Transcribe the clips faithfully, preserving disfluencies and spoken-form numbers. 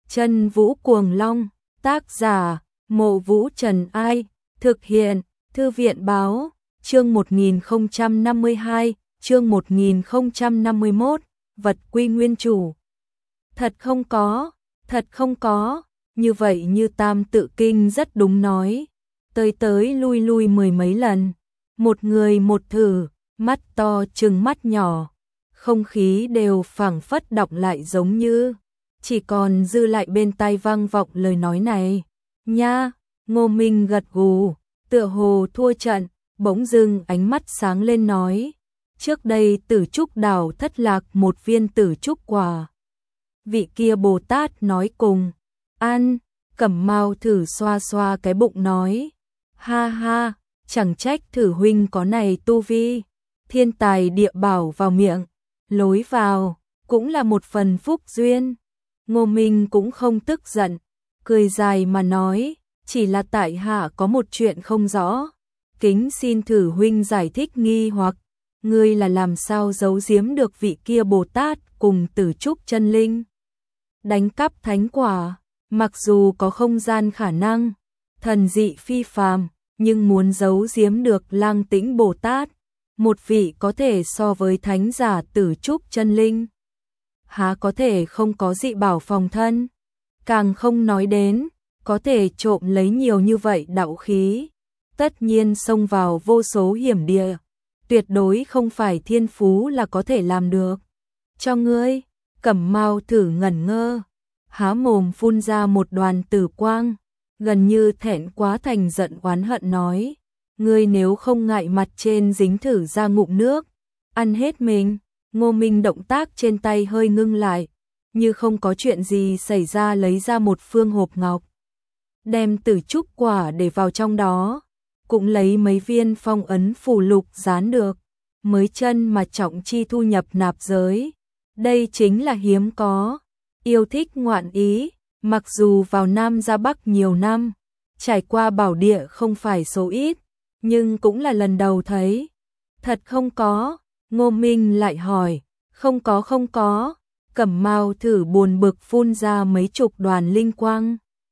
Chân Vũ Cuồng Long, tác giả, Mộ Vũ Trần Ai, thực hiện, Thư viện Báo, chương một nghìn không trăm năm mươi hai, chương một nghìn không trăm năm mươi mốt, vật quy nguyên chủ. Thật không có, thật không có, như vậy như Tam Tự Kinh rất đúng nói, tới tới lui lui mười mấy lần, một người một thử, mắt to chừng mắt nhỏ, không khí đều phảng phất đọng lại giống như, chỉ còn dư lại bên tai vang vọng lời nói này. Nha, Ngô Minh gật gù, tựa hồ thua trận, bỗng dưng ánh mắt sáng lên nói, trước đây Tử Trúc Đảo thất lạc một viên Tử Trúc quả. Vị kia Bồ Tát nói cùng, ăn, Cẩm Mao thử xoa xoa cái bụng nói, ha ha, chẳng trách Thử huynh có này tu vi, thiên tài địa bảo vào miệng, lối vào, cũng là một phần phúc duyên. Ngô Minh cũng không tức giận, cười dài mà nói, chỉ là tại hạ có một chuyện không rõ, kính xin Thử huynh giải thích nghi hoặc, ngươi là làm sao giấu giếm được vị kia Bồ Tát cùng Tử Trúc chân linh, đánh cắp thánh quả, mặc dù có không gian khả năng, thần dị phi phàm, nhưng muốn giấu giếm được Lang Tĩnh Bồ Tát, một vị có thể so với thánh giả Tử Trúc chân linh, há có thể không có dị bảo phòng thân, càng không nói đến, có thể trộm lấy nhiều như vậy đạo khí, tất nhiên xông vào vô số hiểm địa, tuyệt đối không phải thiên phú là có thể làm được. Cho ngươi, Cẩm Mao thử ngẩn ngơ, há mồm phun ra một đoàn tử quang, gần như thẹn quá thành giận oán hận nói, ngươi nếu không ngại mặt trên dính thử ra ngụm nước, ăn hết mình. Ngô Minh động tác trên tay hơi ngưng lại, như không có chuyện gì xảy ra lấy ra một phương hộp ngọc, đem Tử Trúc quả để vào trong đó, cũng lấy mấy viên phong ấn phù lục dán được, mới chân mà trọng chi thu nhập nạp giới. Đây chính là hiếm có, yêu thích ngoạn ý, mặc dù vào Nam ra Bắc nhiều năm, trải qua bảo địa không phải số ít, nhưng cũng là lần đầu thấy. Thật không có, Ngô Minh lại hỏi, không có không có, Cẩm Mao thử buồn bực phun ra mấy chục đoàn linh quang.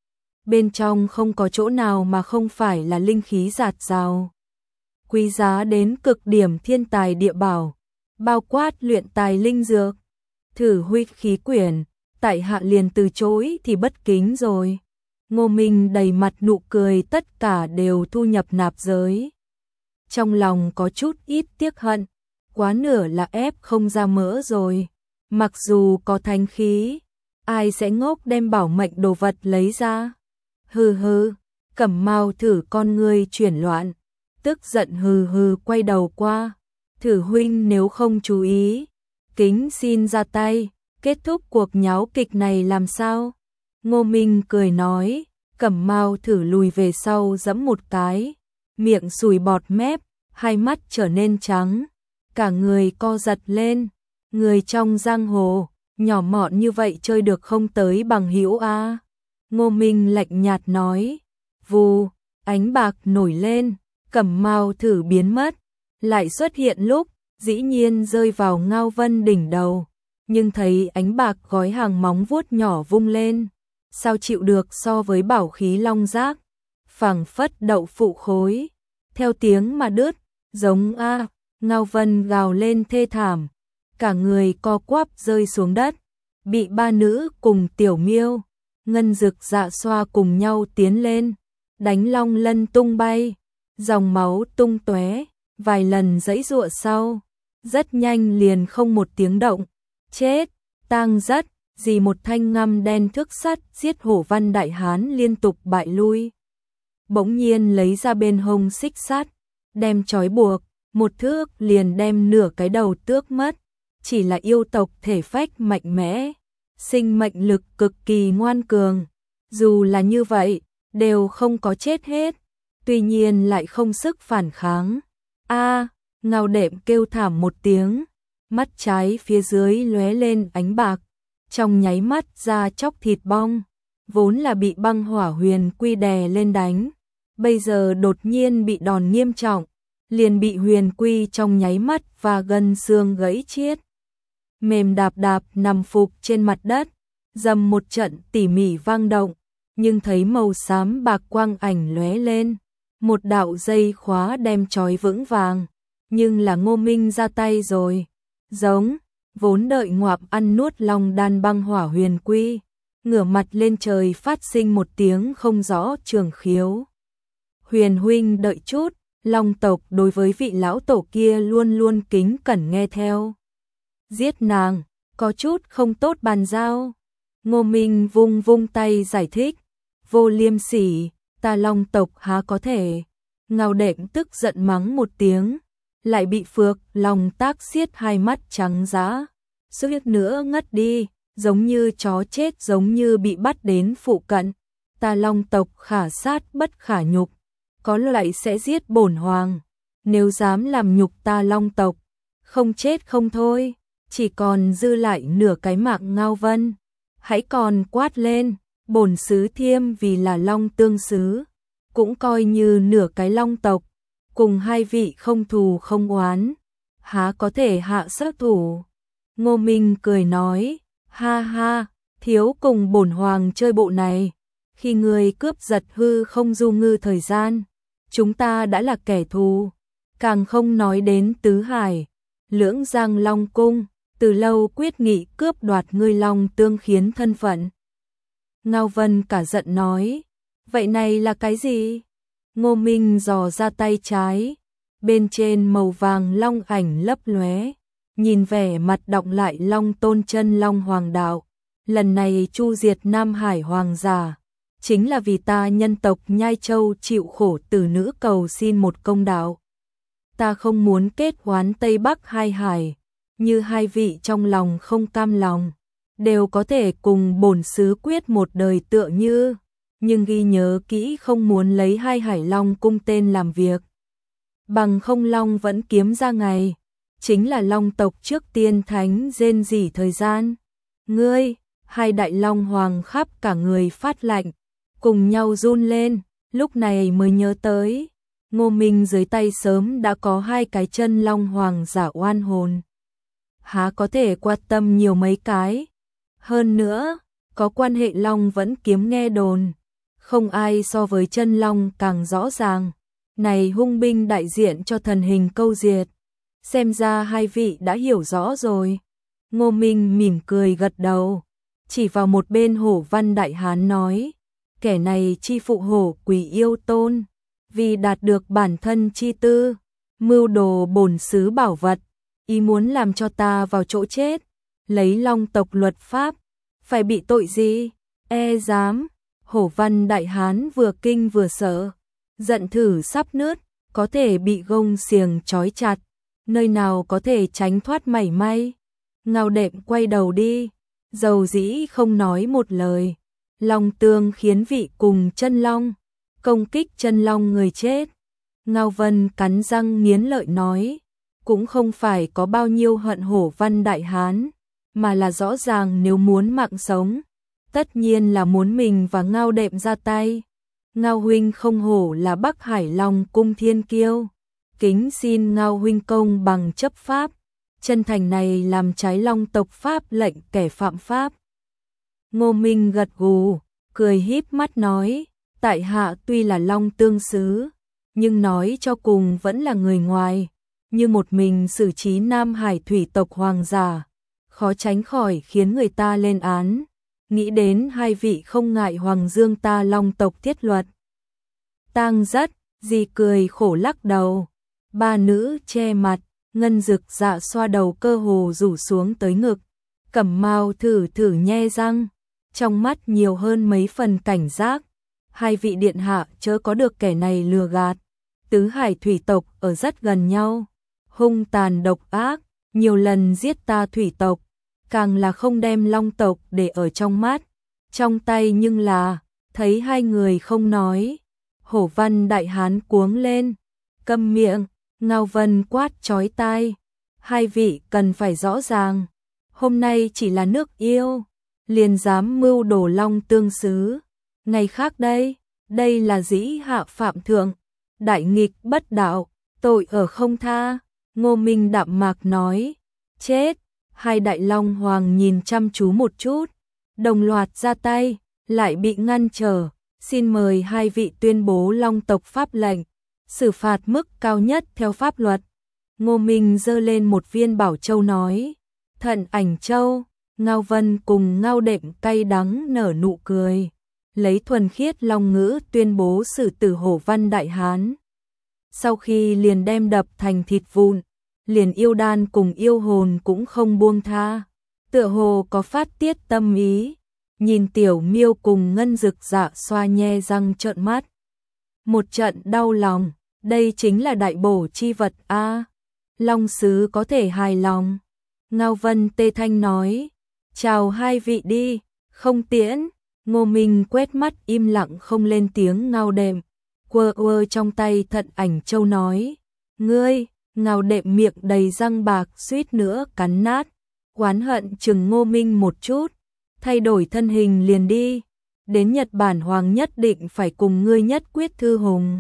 Bên trong không có chỗ nào mà không phải là linh khí dạt dào, quý giá đến cực điểm thiên tài địa bảo, bao quát luyện tài linh dược. Thử huy khí quyển, tại hạ liền từ chối thì bất kính rồi. Ngô Minh đầy mặt nụ cười, tất cả đều thu nhập nạp giới. Trong lòng có chút ít tiếc hận, quá nửa là ép không ra mỡ rồi. Mặc dù có thánh khí, ai sẽ ngốc đem bảo mệnh đồ vật lấy ra. Hừ hừ, Cẩm Mao thử con ngươi chuyển loạn, tức giận hừ hừ quay đầu qua. Thử huynh nếu không chú ý, kính xin ra tay, kết thúc cuộc nháo kịch này làm sao? Ngô Minh cười nói, Cẩm Mao thử lùi về sau giẫm một cái, miệng sùi bọt mép, hai mắt trở nên trắng, cả người co giật lên, người trong giang hồ, nhỏ mọn như vậy chơi được không tới bằng hữu a. Ngô Minh lạnh nhạt nói, vù, ánh bạc nổi lên, Cẩm Mao thử biến mất, lại xuất hiện lúc, dĩ nhiên rơi vào Ngao Vân đỉnh đầu, nhưng thấy ánh bạc gói hàng móng vuốt nhỏ vung lên, sao chịu được so với bảo khí long giác, phảng phất đậu phụ khối, theo tiếng mà đứt, giống a, Ngao Vân gào lên thê thảm, cả người co quắp rơi xuống đất, bị ba nữ cùng Tiểu Miêu, Ngân Dực Dạ Xoa cùng nhau tiến lên, đánh long lân tung bay, dòng máu tung tóe, vài lần giãy giụa sau, rất nhanh liền không một tiếng động, chết, tang rất, gì một thanh ngăm đen thước sắt giết Hổ Văn đại hán liên tục bại lui. Bỗng nhiên lấy ra bên hông xích sắt, đem trói buộc, một thước liền đem nửa cái đầu tước mất, chỉ là yêu tộc thể phách mạnh mẽ, sinh mệnh lực cực kỳ ngoan cường, dù là như vậy, đều không có chết hết, tuy nhiên lại không sức phản kháng. A, Ngao Đệm kêu thảm một tiếng, mắt trái phía dưới lóe lên ánh bạc, trong nháy mắt ra chóc thịt bong, vốn là bị băng hỏa huyền quy đè lên đánh, bây giờ đột nhiên bị đòn nghiêm trọng, liền bị huyền quy trong nháy mắt và gân xương gãy chiết. Mềm đạp đạp nằm phục trên mặt đất, Dầm một trận tỉ mỉ vang động, nhưng thấy màu xám bạc quang ảnh lóe lên, một đạo dây khóa đem trói vững vàng, nhưng là Ngô Minh ra tay rồi. Giống, vốn đợi ngoạp ăn nuốt long đan băng hỏa huyền quy, ngửa mặt lên trời phát sinh một tiếng không rõ trường khiếu. Huyền huynh đợi chút, long tộc đối với vị lão tổ kia luôn luôn kính cẩn nghe theo. Giết nàng, có chút không tốt bàn giao. Ngô Minh vung vung tay giải thích, vô liêm sỉ, ta long tộc há có thể. Ngao Đệm tức giận mắng một tiếng, lại bị Phược Long Tác xiết hai mắt trắng dã, suýt nữa ngất đi, giống như chó chết, giống như bị bắt đến phụ cận. Ta long tộc khả sát bất khả nhục, có loại sẽ giết bổn hoàng, nếu dám làm nhục ta long tộc, không chết không thôi. Chỉ còn dư lại nửa cái mạng Ngao Vân, hãy còn quát lên, bổn sứ thiêm vì là long tương sứ, cũng coi như nửa cái long tộc, cùng hai vị không thù không oán, há có thể hạ sát thủ. Ngô Minh cười nói, ha ha, thiếu cùng bổn hoàng chơi bộ này, khi người cướp giật hư không du ngư thời gian, chúng ta đã là kẻ thù, càng không nói đến Tứ Hải, Lưỡng Giang Long Cung, từ lâu quyết nghị cướp đoạt ngươi long tương khiến thân phận. Ngao Vân cả giận nói, vậy này là cái gì? Ngô Minh dò ra tay trái, bên trên màu vàng long ảnh lấp lóe, nhìn vẻ mặt đọng lại long tôn chân long hoàng đạo, lần này chu diệt Nam Hải hoàng giả, chính là vì ta nhân tộc Nhai Châu chịu khổ từ nữ cầu xin một công đạo. Ta không muốn kết oán Tây Bắc hai hải, như hai vị trong lòng không cam lòng, đều có thể cùng bổn sứ quyết một đời tựa như, nhưng ghi nhớ kỹ không muốn lấy hai hải long cung tên làm việc. Bằng không long vẫn kiếm ra ngày, chính là long tộc trước tiên thánh rên rỉ thời gian. Ngươi, hai đại long hoàng khắp cả người phát lạnh, cùng nhau run lên, lúc này mới nhớ tới. Ngô Minh dưới tay sớm đã có hai cái chân long hoàng giả oan hồn, há có thể quan tâm nhiều mấy cái. Hơn nữa, có quan hệ long vẫn kiếm nghe đồn, không ai so với chân long càng rõ ràng. Này hung binh đại diện cho thần hình câu diệt, xem ra hai vị đã hiểu rõ rồi. Ngô Minh mỉm cười gật đầu, chỉ vào một bên Hổ Văn đại hán nói, kẻ này chi phụ hổ quỷ yêu tôn, vì đạt được bản thân chi tư, mưu đồ bổn sứ bảo vật, ý muốn làm cho ta vào chỗ chết, lấy long tộc luật pháp, phải bị tội gì? E dám. Hổ Văn đại hán vừa kinh vừa sợ, giận thử sắp nứt, có thể bị gông xiềng trói chặt, nơi nào có thể tránh thoát mảy may. Ngao Đệm quay đầu đi, dầu dĩ không nói một lời. Long tương khiến vị cùng chân long, công kích chân long người chết. Ngao Vân cắn răng nghiến lợi nói, cũng không phải có bao nhiêu hận Hổ Văn đại hán, mà là rõ ràng nếu muốn mạng sống, tất nhiên là muốn mình và Ngao Đệm ra tay. Ngao huynh không hổ là Bắc Hải Long cung thiên kiêu, kính xin Ngao huynh công bằng chấp pháp, chân thành này làm trái long tộc pháp lệnh kẻ phạm pháp. Ngô Minh gật gù, cười híp mắt nói, tại hạ tuy là long tương sứ, nhưng nói cho cùng vẫn là người ngoài, như một mình xử trí Nam Hải thủy tộc hoàng giả, khó tránh khỏi khiến người ta lên án. Nghĩ đến hai vị không ngại hoàng dương ta long tộc thiết luật. Tang rất, dì cười khổ lắc đầu. Ba nữ che mặt, Ngân Dực Dạ xoa đầu cơ hồ rủ xuống tới ngực. Cẩm Mao thử thử nhe răng, trong mắt nhiều hơn mấy phần cảnh giác. Hai vị điện hạ chớ có được kẻ này lừa gạt. Tứ Hải thủy tộc ở rất gần nhau, hung tàn độc ác, nhiều lần giết ta thủy tộc, càng là không đem long tộc để ở trong mắt, trong tay nhưng là, thấy hai người không nói. Hổ Văn đại hán cuống lên, câm miệng. Ngao Vân quát chói tai, hai vị cần phải rõ ràng, hôm nay chỉ là nước yêu, liền dám mưu đồ long tương sứ, ngày khác đây, đây là dĩ hạ phạm thượng, đại nghịch bất đạo, tội ở không tha. Ngô Minh đạm mạc nói, chết. Hai đại long hoàng nhìn chăm chú một chút, đồng loạt ra tay, lại bị ngăn trở. Xin mời hai vị tuyên bố Long tộc pháp lệnh, xử phạt mức cao nhất theo pháp luật. Ngô Minh giơ lên một viên bảo châu nói, Thận Ảnh Châu. Ngao Vân cùng Ngao Đệm cay đắng nở nụ cười, lấy thuần khiết long ngữ tuyên bố xử tử Hổ Văn Đại Hán. Sau khi liền đem đập thành thịt vụn, liền yêu đan cùng yêu hồn cũng không buông tha, tựa hồ có phát tiết tâm ý. Nhìn Tiểu Miêu cùng Ngân Dực Dạ xoa nhe răng trợn mắt, một trận đau lòng, đây chính là đại bổ chi vật a. Long sứ có thể hài lòng. Ngao Vân tê thanh nói, chào hai vị đi, không tiễn. Ngô Minh quét mắt im lặng không lên tiếng. Ngao Đệm quơ quơ trong tay Thận Ảnh Châu nói, ngươi. Ngao Đệm miệng đầy răng bạc suýt nữa cắn nát, oán hận chừng Ngô Minh một chút, thay đổi thân hình liền đi, đến Nhật Bản Hoàng nhất định phải cùng ngươi nhất quyết thư hùng.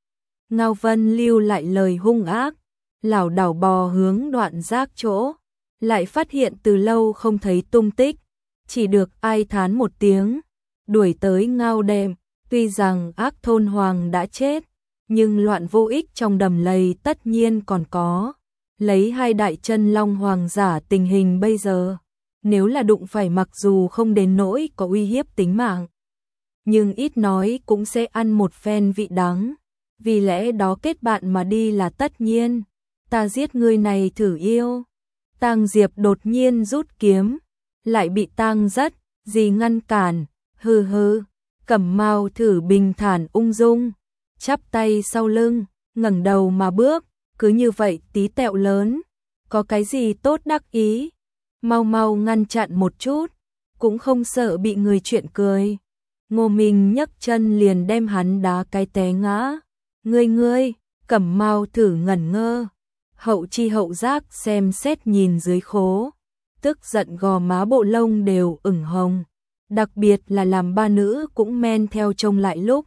Ngao Vân lưu lại lời hung ác, lảo đảo bò hướng Đoạn Giác chỗ, lại phát hiện từ lâu không thấy tung tích, chỉ được ai thán một tiếng, đuổi tới Ngao Đệm. Tuy rằng ác thôn hoàng đã chết, nhưng loạn vô ích trong đầm lầy tất nhiên còn có. Lấy hai đại chân long hoàng giả tình hình bây giờ, nếu là đụng phải mặc dù không đến nỗi có uy hiếp tính mạng, nhưng ít nói cũng sẽ ăn một phen vị đắng. Vì lẽ đó kết bạn mà đi là tất nhiên. Ta giết ngươi này thử yêu. Tang Diệp đột nhiên rút kiếm, lại bị Tang Rất gì ngăn cản. Hừ hừ. Cẩm Mao thử bình thản ung dung, chắp tay sau lưng, ngẩng đầu mà bước, cứ như vậy tí tẹo lớn, có cái gì tốt đắc ý. Mau mau ngăn chặn một chút, cũng không sợ bị người chuyện cười. Ngô Minh nhấc chân liền đem hắn đá cái té ngã. Ngươi ngươi, Cẩm Mao thử ngẩn ngơ, hậu chi hậu giác xem xét nhìn dưới khố, tức giận gò má bộ lông đều ửng hồng, đặc biệt là làm ba nữ cũng men theo trông lại lúc.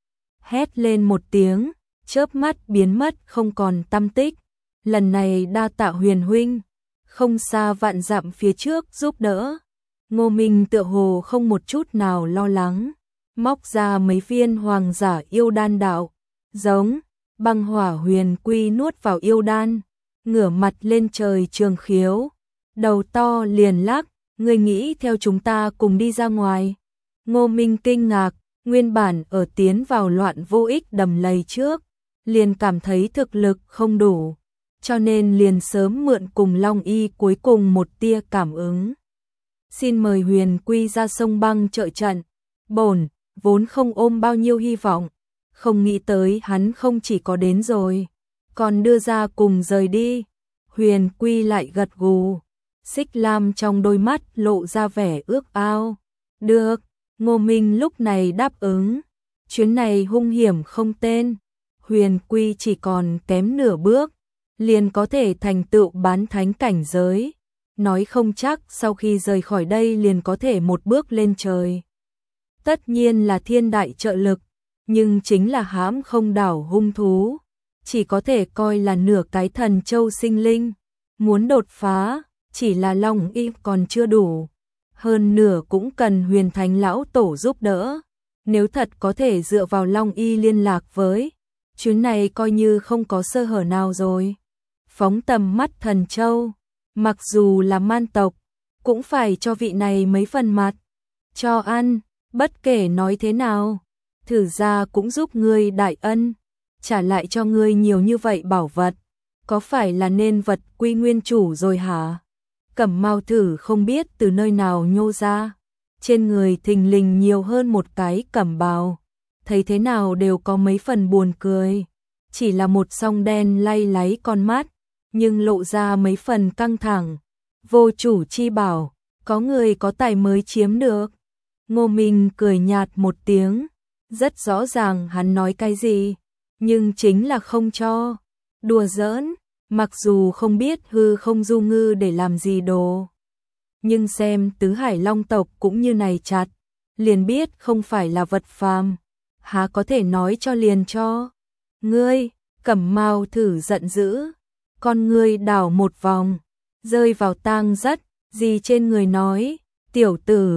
Hét lên một tiếng, chớp mắt biến mất không còn tăm tích. Lần này đa tạ Huyền huynh, không xa vạn dặm phía trước giúp đỡ. Ngô Minh tựa hồ không một chút nào lo lắng, móc ra mấy viên hoàng giả yêu đan đạo, giống băng hỏa huyền quy nuốt vào yêu đan, ngửa mặt lên trời trường khiếu, đầu to liền lắc, ngươi nghĩ theo chúng ta cùng đi ra ngoài. Ngô Minh kinh ngạc, nguyên bản ở tiến vào loạn vô ích đầm lầy trước, liền cảm thấy thực lực không đủ, cho nên liền sớm mượn cùng Long Y cuối cùng một tia cảm ứng. Xin mời Huyền Quy ra sông băng trợ trận. Bổn vốn không ôm bao nhiêu hy vọng, không nghĩ tới hắn không chỉ có đến rồi, còn đưa ra cùng rời đi. Huyền Quy lại gật gù, Xích Lam trong đôi mắt lộ ra vẻ ước ao. Được, Ngô Minh lúc này đáp ứng. Chuyến này hung hiểm không tên, Huyền Quy chỉ còn kém nửa bước, liền có thể thành tựu bán thánh cảnh giới. Nói không chắc sau khi rời khỏi đây liền có thể một bước lên trời. Tất nhiên là thiên đại trợ lực, nhưng chính là hãm không đảo hung thú, chỉ có thể coi là nửa cái thần châu sinh linh. Muốn đột phá, chỉ là Long Y còn chưa đủ, hơn nửa cũng cần Huyền Thánh lão tổ giúp đỡ. Nếu thật có thể dựa vào Long Y liên lạc với, chuyến này coi như không có sơ hở nào rồi. Phóng tầm mắt thần châu, mặc dù là man tộc, cũng phải cho vị này mấy phần mặt. Cho ăn, bất kể nói thế nào, thử ra cũng giúp ngươi đại ân, trả lại cho ngươi nhiều như vậy bảo vật, có phải là nên vật quy nguyên chủ rồi hả? Cẩm Mao thử không biết từ nơi nào nhô ra, trên người thình lình nhiều hơn một cái cẩm bào, thấy thế nào đều có mấy phần buồn cười, chỉ là một song đen lay láy con mắt, nhưng lộ ra mấy phần căng thẳng. Vô chủ chi bảo, có người có tài mới chiếm được. Ngô Minh cười nhạt một tiếng, rất rõ ràng hắn nói cái gì, nhưng chính là không cho. Đùa giỡn, mặc dù không biết hư không du ngư để làm gì đồ, nhưng xem tứ hải long tộc cũng như này chặt, liền biết không phải là vật phàm, há có thể nói cho liền cho. Ngươi, Cẩm Mao thử giận dữ, con ngươi đảo một vòng, rơi vào Tang Rất gì trên người nói, tiểu tử,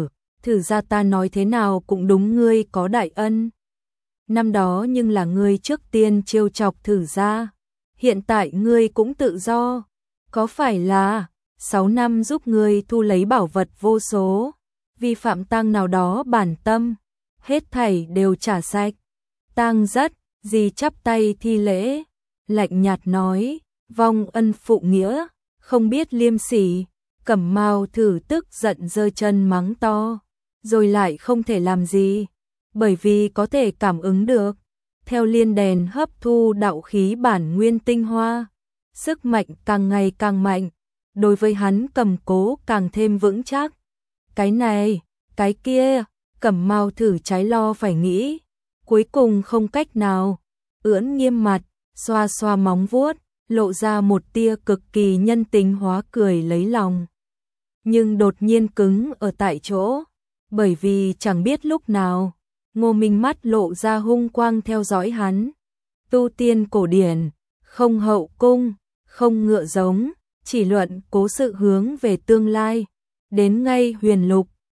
thử ra ta nói thế nào cũng đúng, ngươi có đại ân. Năm đó nhưng là ngươi trước tiên trêu chọc thử ra, hiện tại ngươi cũng tự do, có phải là sáu năm giúp ngươi thu lấy bảo vật vô số, vi phạm tang nào đó bản tâm, hết thảy đều trả sạch. Tang rất, gì chắp tay thi lễ, lạnh nhạt nói, vong ân phụ nghĩa, không biết liêm sỉ. Cẩm Mao thử tức giận giơ chân mắng to, rồi lại không thể làm gì, bởi vì có thể cảm ứng được, theo liên đèn hấp thu đạo khí bản nguyên tinh hoa, sức mạnh càng ngày càng mạnh, đối với hắn cầm cố càng thêm vững chắc. Cái này, cái kia, Cẩm Mao thử trái lo phải nghĩ, cuối cùng không cách nào, ưỡn nghiêm mặt, xoa xoa móng vuốt, lộ ra một tia cực kỳ nhân tính hóa cười lấy lòng. Nhưng đột nhiên cứng ở tại chỗ, bởi vì chẳng biết lúc nào, Ngô Minh mắt lộ ra hung quang theo dõi hắn. Tu tiên cổ điển, không hậu cung, không ngựa giống, chỉ luận cố sự hướng về tương lai, đến ngay huyền lục,